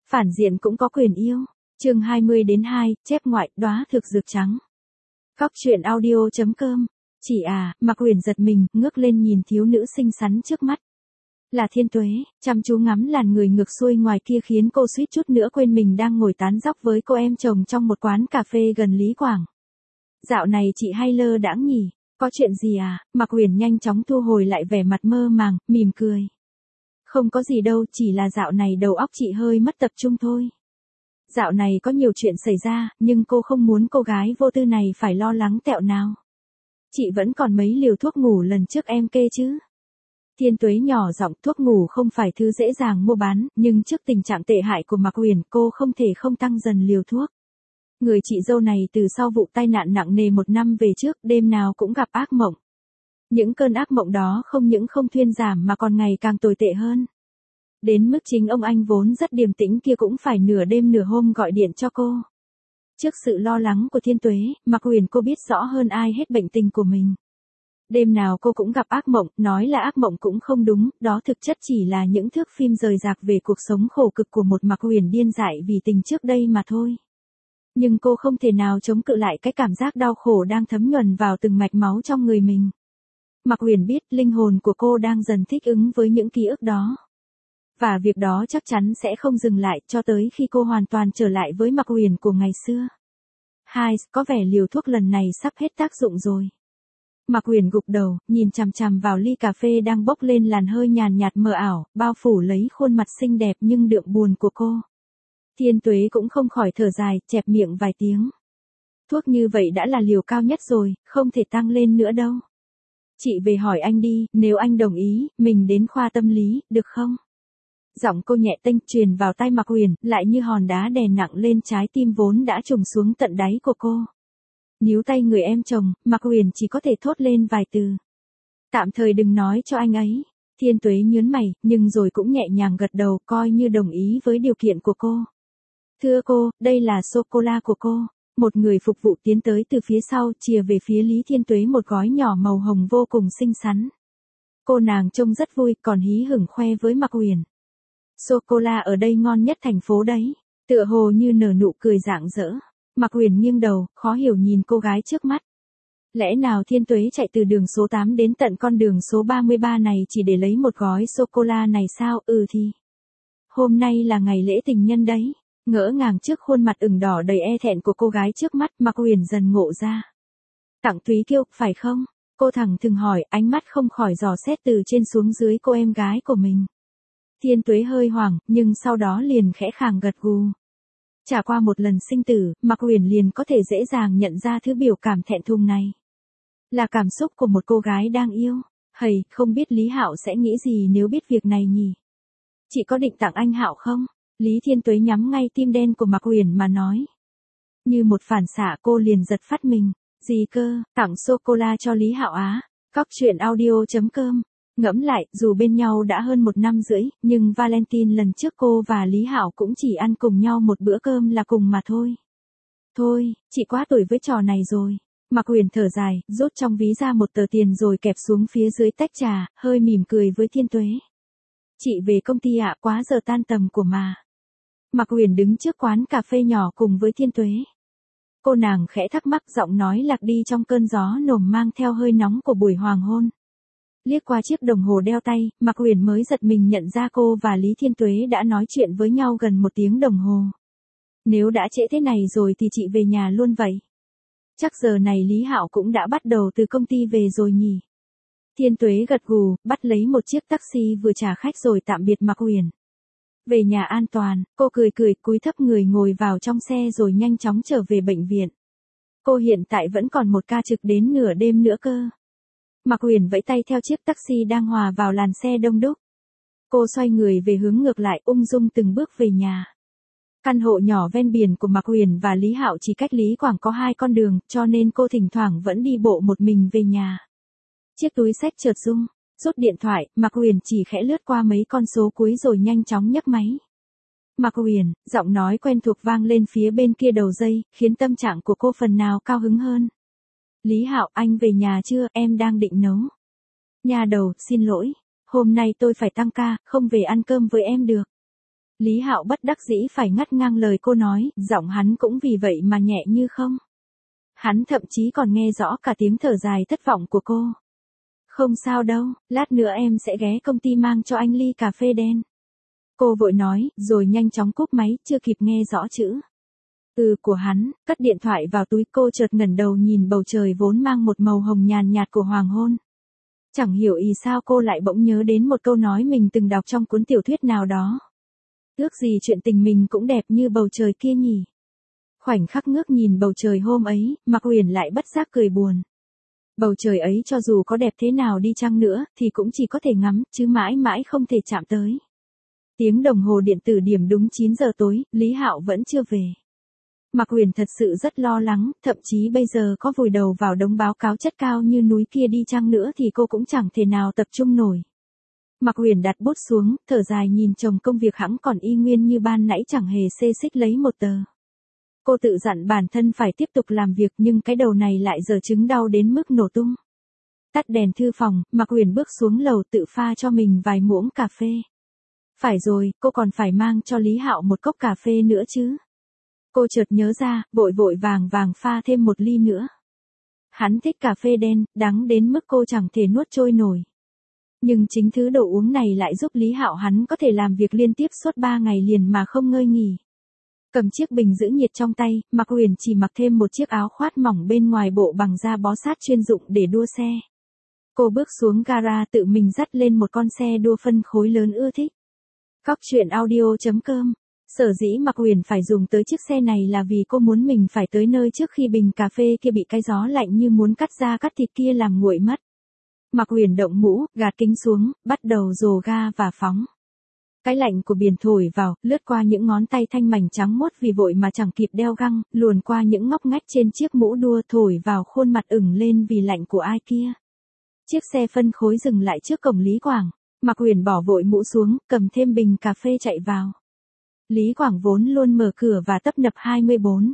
Phản diện cũng có quyền yêu. Chương 20-2, chép ngoại, đóa thực dược trắng. Góc truyện audio.com. Chị à, Mạc Huyền giật mình, ngước lên nhìn thiếu nữ xinh xắn trước mắt. Là Thiên Tuế, chăm chú ngắm làn người ngược xuôi ngoài kia khiến cô suýt chút nữa quên mình đang ngồi tán dóc với cô em chồng trong một quán cà phê gần Lý Quảng. Dạo này chị hay lơ đãng nhỉ, có chuyện gì à? Mạc Huyền nhanh chóng thu hồi lại vẻ mặt mơ màng, mỉm cười. Không có gì đâu, chỉ là dạo này đầu óc chị hơi mất tập trung thôi. Dạo này có nhiều chuyện xảy ra, nhưng cô không muốn cô gái vô tư này phải lo lắng tẹo nào. Chị vẫn còn mấy liều thuốc ngủ lần trước em kê chứ. Thiên Tuế nhỏ giọng, thuốc ngủ không phải thứ dễ dàng mua bán, nhưng trước tình trạng tệ hại của Mạc Huyền, cô không thể không tăng dần liều thuốc. Người chị dâu này từ sau vụ tai nạn nặng nề 1 năm về trước, đêm nào cũng gặp ác mộng. Những cơn ác mộng đó không những không thuyên giảm mà còn ngày càng tồi tệ hơn. Đến mức chính ông anh vốn rất điềm tĩnh kia cũng phải nửa đêm nửa hôm gọi điện cho cô. Trước sự lo lắng của Thiên Tuế, Mạc Huyền cô biết rõ hơn ai hết bệnh tình của mình. Đêm nào cô cũng gặp ác mộng, nói là ác mộng cũng không đúng, đó thực chất chỉ là những thước phim rời rạc về cuộc sống khổ cực của một Mạc Huyền điên dại vì tình trước đây mà thôi. Nhưng cô không thể nào chống cự lại cái cảm giác đau khổ đang thấm nhuần vào từng mạch máu trong người mình. Mạc Huyền biết linh hồn của cô đang dần thích ứng với những ký ức đó. Và việc đó chắc chắn sẽ không dừng lại cho tới khi cô hoàn toàn trở lại với Mạc Huyền của ngày xưa. Có vẻ liều thuốc lần này sắp hết tác dụng rồi. Mạc Huyền gục đầu, nhìn chằm chằm vào ly cà phê đang bốc lên làn hơi nhàn nhạt mờ ảo, bao phủ lấy khuôn mặt xinh đẹp nhưng đượm buồn của cô. Thiên Tuế cũng không khỏi thở dài, chẹp miệng vài tiếng. Thuốc như vậy đã là liều cao nhất rồi, không thể tăng lên nữa đâu. Chị về hỏi anh đi, nếu anh đồng ý, mình đến khoa tâm lý, được không? Giọng cô nhẹ tênh truyền vào tai Mạc Huyền, lại như hòn đá đè nặng lên trái tim vốn đã trùng xuống tận đáy của cô. Níu tay người em chồng, Mạc Huyền chỉ có thể thốt lên vài từ. Tạm thời đừng nói cho anh ấy. Thiên Tuế nhớn mày, nhưng rồi cũng nhẹ nhàng gật đầu, coi như đồng ý với điều kiện của cô. Thưa cô, đây là sô-cô-la của cô. Một người phục vụ tiến tới từ phía sau, chìa về phía Lý Thiên Tuế một gói nhỏ màu hồng vô cùng xinh xắn. Cô nàng trông rất vui, còn hí hửng khoe với Mạc Huyền. Sô-cô-la ở đây ngon nhất thành phố đấy. Tựa hồ như nở nụ cười rạng rỡ. Mạc Huyền nghiêng đầu, khó hiểu nhìn cô gái trước mắt. Lẽ nào Thiên Tuế chạy từ đường số 8 đến tận con đường số 33 này chỉ để lấy một gói sô-cô-la này sao? Thì. Hôm nay là ngày lễ tình nhân đấy. Ngỡ ngàng trước khuôn mặt ửng đỏ đầy e thẹn của cô gái trước mắt, Mạc Huyền dần ngộ ra. Tặng Thúy Kiêu, phải không? Cô thẳng thừng hỏi, ánh mắt không khỏi dò xét từ trên xuống dưới cô em gái của mình. Thiên Tuế hơi hoảng, nhưng sau đó liền khẽ khàng gật gù. Trải qua một lần sinh tử, Mạc Huyền liền có thể dễ dàng nhận ra thứ biểu cảm thẹn thùng này. Là cảm xúc của một cô gái đang yêu. Không biết Lý Hạo sẽ nghĩ gì nếu biết việc này nhỉ? Chị có định tặng anh Hạo không? Lý Thiên Tuế nhắm ngay tim đen của Mạc Huyền mà nói. Như một phản xạ cô liền giật phát mình. Gì cơ, tặng sô-cô-la cho Lý Hạo á? Góc truyện audio.com. Ngẫm lại, dù bên nhau đã hơn 1 năm rưỡi, nhưng Valentine lần trước cô và Lý Hạo cũng chỉ ăn cùng nhau một bữa cơm là cùng mà thôi. Thôi, chị quá tuổi với trò này rồi. Mạc Huyền thở dài, rút trong ví ra một tờ tiền rồi kẹp xuống phía dưới tách trà, hơi mỉm cười với Thiên Tuế. Chị về công ty ạ, quá giờ tan tầm của mà. Mạc Huyền đứng trước quán cà phê nhỏ cùng với Thiên Tuế. Cô nàng khẽ thắc mắc, giọng nói lạc đi trong cơn gió nồm mang theo hơi nóng của buổi hoàng hôn. Liếc qua chiếc đồng hồ đeo tay, Mạc Huyền mới giật mình nhận ra cô và Lý Thiên Tuế đã nói chuyện với nhau gần 1 tiếng đồng hồ. Nếu đã trễ thế này rồi thì chị về nhà luôn vậy. Chắc giờ này Lý Hạo cũng đã bắt đầu từ công ty về rồi nhỉ. Thiên Tuế gật gù, bắt lấy một chiếc taxi vừa trả khách rồi tạm biệt Mạc Huyền. Về nhà an toàn, cô cười cúi thấp người ngồi vào trong xe rồi nhanh chóng trở về bệnh viện. Cô hiện tại vẫn còn một ca trực đến nửa đêm nữa cơ. Mạc Huyền vẫy tay theo chiếc taxi đang hòa vào làn xe đông đúc. Cô xoay người về hướng ngược lại, ung dung từng bước về nhà. Căn hộ nhỏ ven biển của Mạc Huyền và Lý Hạo chỉ cách Lý Quảng có 2 con đường, cho nên cô thỉnh thoảng vẫn đi bộ một mình về nhà. Chiếc túi xách chợt rung, rút điện thoại, Mạc Huyền chỉ khẽ lướt qua mấy con số cuối rồi nhanh chóng nhấc máy. Mạc Huyền, giọng nói quen thuộc vang lên phía bên kia đầu dây, khiến tâm trạng của cô phần nào cao hứng hơn. Lý Hạo, anh về nhà chưa, em đang định nấu. Nhà đầu, xin lỗi, hôm nay tôi phải tăng ca, không về ăn cơm với em được. Lý Hạo bất đắc dĩ phải ngắt ngang lời cô nói, giọng hắn cũng vì vậy mà nhẹ như không. Hắn thậm chí còn nghe rõ cả tiếng thở dài thất vọng của cô. Không sao đâu, lát nữa em sẽ ghé công ty mang cho anh ly cà phê đen. Cô vội nói, rồi nhanh chóng cúp máy, chưa kịp nghe rõ chữ của hắn, cất điện thoại vào túi. Cô chợt ngẩng đầu nhìn bầu trời vốn mang một màu hồng nhàn nhạt của hoàng hôn. Chẳng hiểu ý sao cô lại bỗng nhớ đến một câu nói mình từng đọc trong cuốn tiểu thuyết nào đó. Ước gì chuyện tình mình cũng đẹp như bầu trời kia nhỉ. Khoảnh khắc ngước nhìn bầu trời hôm ấy, Mạc Uyển lại bất giác cười buồn. Bầu trời ấy cho dù có đẹp thế nào đi chăng nữa, thì cũng chỉ có thể ngắm, chứ mãi mãi không thể chạm tới. Tiếng đồng hồ điện tử điểm đúng 9 giờ tối, Lý Hạo vẫn chưa về. Mạc Uyển thật sự rất lo lắng, thậm chí bây giờ có vùi đầu vào đống báo cáo chất cao như núi kia đi chăng nữa thì cô cũng chẳng thể nào tập trung nổi. Mạc Uyển đặt bút xuống, thở dài nhìn chồng công việc hẵng còn y nguyên như ban nãy chẳng hề xê xích lấy một tờ. Cô tự dặn bản thân phải tiếp tục làm việc nhưng cái đầu này lại giờ chứng đau đến mức nổ tung. Tắt đèn thư phòng, Mạc Uyển bước xuống lầu tự pha cho mình vài muỗng cà phê. Phải rồi, cô còn phải mang cho Lý Hạo một cốc cà phê nữa chứ. Cô chợt nhớ ra, vội vội vàng vàng pha thêm một ly nữa. Hắn thích cà phê đen, đắng đến mức cô chẳng thể nuốt trôi nổi. Nhưng chính thứ đồ uống này lại giúp Lý Hạo hắn có thể làm việc liên tiếp suốt 3 ngày liền mà không ngơi nghỉ. Cầm chiếc bình giữ nhiệt trong tay, Mạc Uyển chỉ mặc thêm một chiếc áo khoác mỏng bên ngoài bộ bằng da bó sát chuyên dụng để đua xe. Cô bước xuống gara tự mình dắt lên một con xe đua phân khối lớn ưa thích. Cóc truyện audio.com. Sở dĩ Mạc Uyển phải dùng tới chiếc xe này là vì cô muốn mình phải tới nơi trước khi bình cà phê kia bị cái gió lạnh như muốn cắt da cắt thịt kia làm nguội mất. Mạc Uyển động mũ, gạt kính xuống, bắt đầu dồ ga và phóng. Cái lạnh của biển thổi vào, lướt qua những ngón tay thanh mảnh trắng muốt vì vội mà chẳng kịp đeo găng, luồn qua những ngóc ngách trên chiếc mũ đua thổi vào khuôn mặt ửng lên vì lạnh của ai kia. Chiếc xe phân khối dừng lại trước cổng Lý Quảng. Mạc Uyển bỏ vội mũ xuống, cầm thêm bình cà phê chạy vào. Lý Quảng vốn luôn mở cửa và tấp nập 24.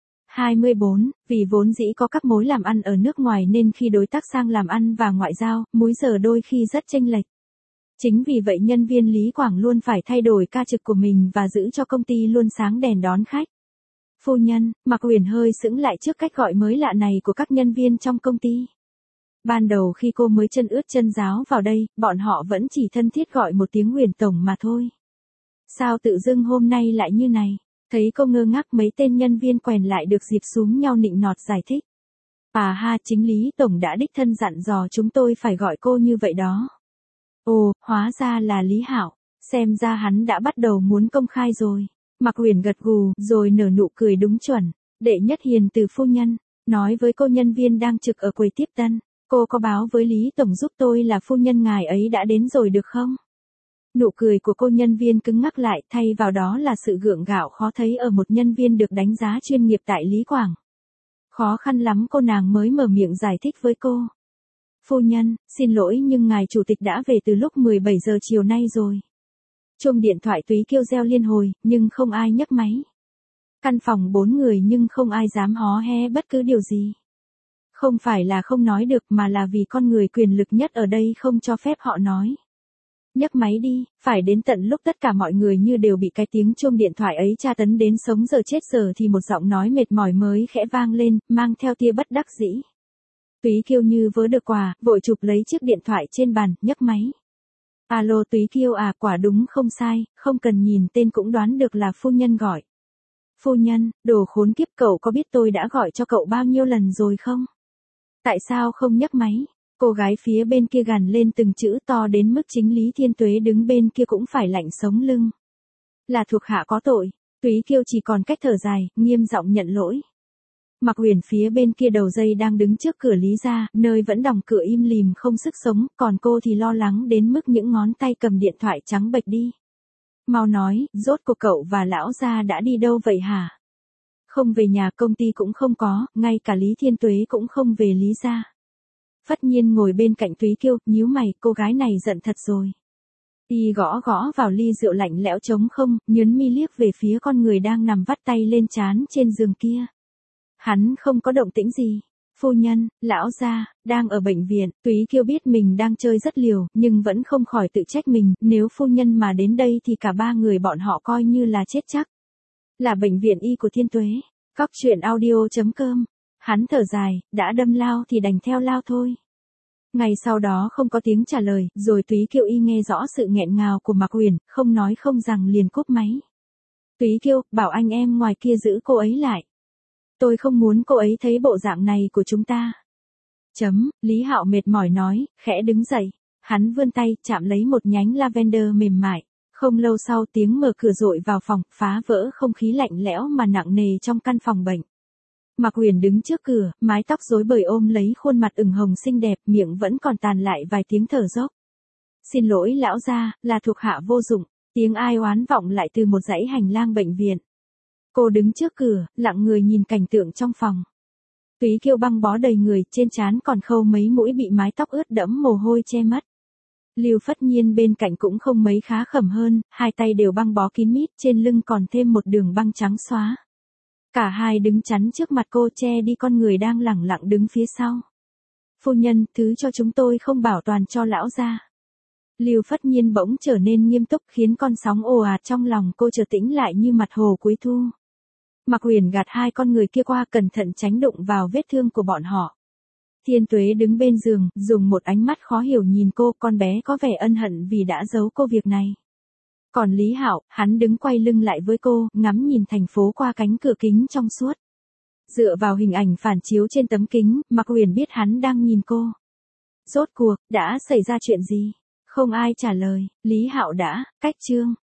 24, vì vốn dĩ có các mối làm ăn ở nước ngoài nên khi đối tác sang làm ăn và ngoại giao, múi giờ đôi khi rất chênh lệch. Chính vì vậy nhân viên Lý Quảng luôn phải thay đổi ca trực của mình và giữ cho công ty luôn sáng đèn đón khách. Phu nhân, Mạc Uyển hơi sững lại trước cách gọi mới lạ này của các nhân viên trong công ty. Ban đầu khi cô mới chân ướt chân ráo vào đây, bọn họ vẫn chỉ thân thiết gọi một tiếng Uyển tổng mà thôi. Sao tự dưng hôm nay lại như này? Thấy cô ngơ ngác mấy tên nhân viên quèn lại được dịp xúm nhau nịnh nọt giải thích. À ha, chính Lý tổng đã đích thân dặn dò chúng tôi phải gọi cô như vậy đó. Ồ, hóa ra là Lý Hạo, xem ra hắn đã bắt đầu muốn công khai rồi. Mạc Uyển gật gù, rồi nở nụ cười đúng chuẩn. Đệ nhất hiền từ phu nhân, nói với cô nhân viên đang trực ở quầy tiếp tân, cô có báo với Lý tổng giúp tôi là phu nhân ngài ấy đã đến rồi được không? Nụ cười của cô nhân viên cứng ngắc lại, thay vào đó là sự gượng gạo khó thấy ở một nhân viên được đánh giá chuyên nghiệp tại Lý Quảng. Khó khăn lắm cô nàng mới mở miệng giải thích với cô. Phu nhân, xin lỗi nhưng ngài chủ tịch đã về từ lúc 17 giờ chiều nay rồi. Chuông điện thoại Túy kêu reo liên hồi, nhưng không ai nhấc máy. Căn phòng 4 người nhưng không ai dám hó he bất cứ điều gì. Không phải là không nói được mà là vì con người quyền lực nhất ở đây không cho phép họ nói. Nhấc máy đi, phải đến tận lúc tất cả mọi người như đều bị cái tiếng chuông điện thoại ấy tra tấn đến sống giờ chết giờ thì một giọng nói mệt mỏi mới khẽ vang lên, mang theo tia bất đắc dĩ. Túy Kiêu như vớ được quà, vội chụp lấy chiếc điện thoại trên bàn, nhấc máy. Alo Túy Kiêu à, quả đúng không sai, không cần nhìn tên cũng đoán được là phu nhân gọi. Phu nhân, đồ khốn kiếp, cậu có biết tôi đã gọi cho cậu bao nhiêu lần rồi không? Tại sao không nhấc máy? Cô gái phía bên kia gằn lên từng chữ to đến mức chính Lý Thiên Tuế đứng bên kia cũng phải lạnh sống lưng. Là thuộc hạ có tội, Túy Kiêu chỉ còn cách thở dài, nghiêm giọng nhận lỗi. Mạc Uyển phía bên kia đầu dây đang đứng trước cửa Lý gia, nơi vẫn đóng cửa im lìm không sức sống, còn cô thì lo lắng đến mức những ngón tay cầm điện thoại trắng bệch đi. Mau nói, rốt cuộc cậu và lão gia đã đi đâu vậy hả? Không về nhà, công ty cũng không có, ngay cả Lý Thiên Tuế cũng không về Lý gia. Phất Nhiên ngồi bên cạnh Túy Kiêu, nhíu mày, cô gái này giận thật rồi. Y gõ gõ vào ly rượu lạnh lẽo trống không, nhớn mi liếc về phía con người đang nằm vắt tay lên trán trên giường kia. Hắn không có động tĩnh gì. Phu nhân, lão gia, đang ở bệnh viện, Túy Kiêu biết mình đang chơi rất liều, nhưng vẫn không khỏi tự trách mình, nếu phu nhân mà đến đây thì cả ba người bọn họ coi như là chết chắc. Là bệnh viện y của Thiên Tuế. Cóc truyện audio.com. Hắn thở dài, đã đâm lao thì đành theo lao thôi. Ngày sau đó không có tiếng trả lời, rồi Túy Kiêu y nghe rõ sự nghẹn ngào của Mạc Uyển, không nói không rằng liền cúp máy. Túy Kiêu, bảo anh em ngoài kia giữ cô ấy lại. Tôi không muốn cô ấy thấy bộ dạng này của chúng ta. Lý Hạo mệt mỏi nói, khẽ đứng dậy. Hắn vươn tay, chạm lấy một nhánh lavender mềm mại. Không lâu sau tiếng mở cửa rội vào phòng, phá vỡ không khí lạnh lẽo mà nặng nề trong căn phòng bệnh. Mạc Uyển đứng trước cửa, mái tóc rối bời ôm lấy khuôn mặt ửng hồng xinh đẹp, miệng vẫn còn tàn lại vài tiếng thở dốc. Xin lỗi lão gia, là thuộc hạ vô dụng, tiếng ai oán vọng lại từ một dãy hành lang bệnh viện. Cô đứng trước cửa, lặng người nhìn cảnh tượng trong phòng. Túy Kiêu băng bó đầy người, trên trán còn khâu mấy mũi bị mái tóc ướt đẫm mồ hôi che mất. Lưu Phất Nhiên bên cạnh cũng không mấy khá khẩm hơn, hai tay đều băng bó kín mít, trên lưng còn thêm một đường băng trắng xóa. Cả hai đứng chắn trước mặt cô che đi con người đang lẳng lặng đứng phía sau. Phu nhân, thứ cho chúng tôi không bảo toàn cho lão gia. Lưu Phất Nhiên bỗng trở nên nghiêm túc khiến con sóng ồ ạt trong lòng cô trở tĩnh lại như mặt hồ cuối thu. Mạc Uyển gạt hai con người kia qua cẩn thận tránh đụng vào vết thương của bọn họ. Thiên Tuế đứng bên giường, dùng một ánh mắt khó hiểu nhìn cô, con bé có vẻ ân hận vì đã giấu cô việc này. Còn Lý Hạo, hắn đứng quay lưng lại với cô, ngắm nhìn thành phố qua cánh cửa kính trong suốt. Dựa vào hình ảnh phản chiếu trên tấm kính, Mạc Uyển biết hắn đang nhìn cô. Rốt cuộc, đã xảy ra chuyện gì? Không ai trả lời, Lý Hạo đã, cách chương.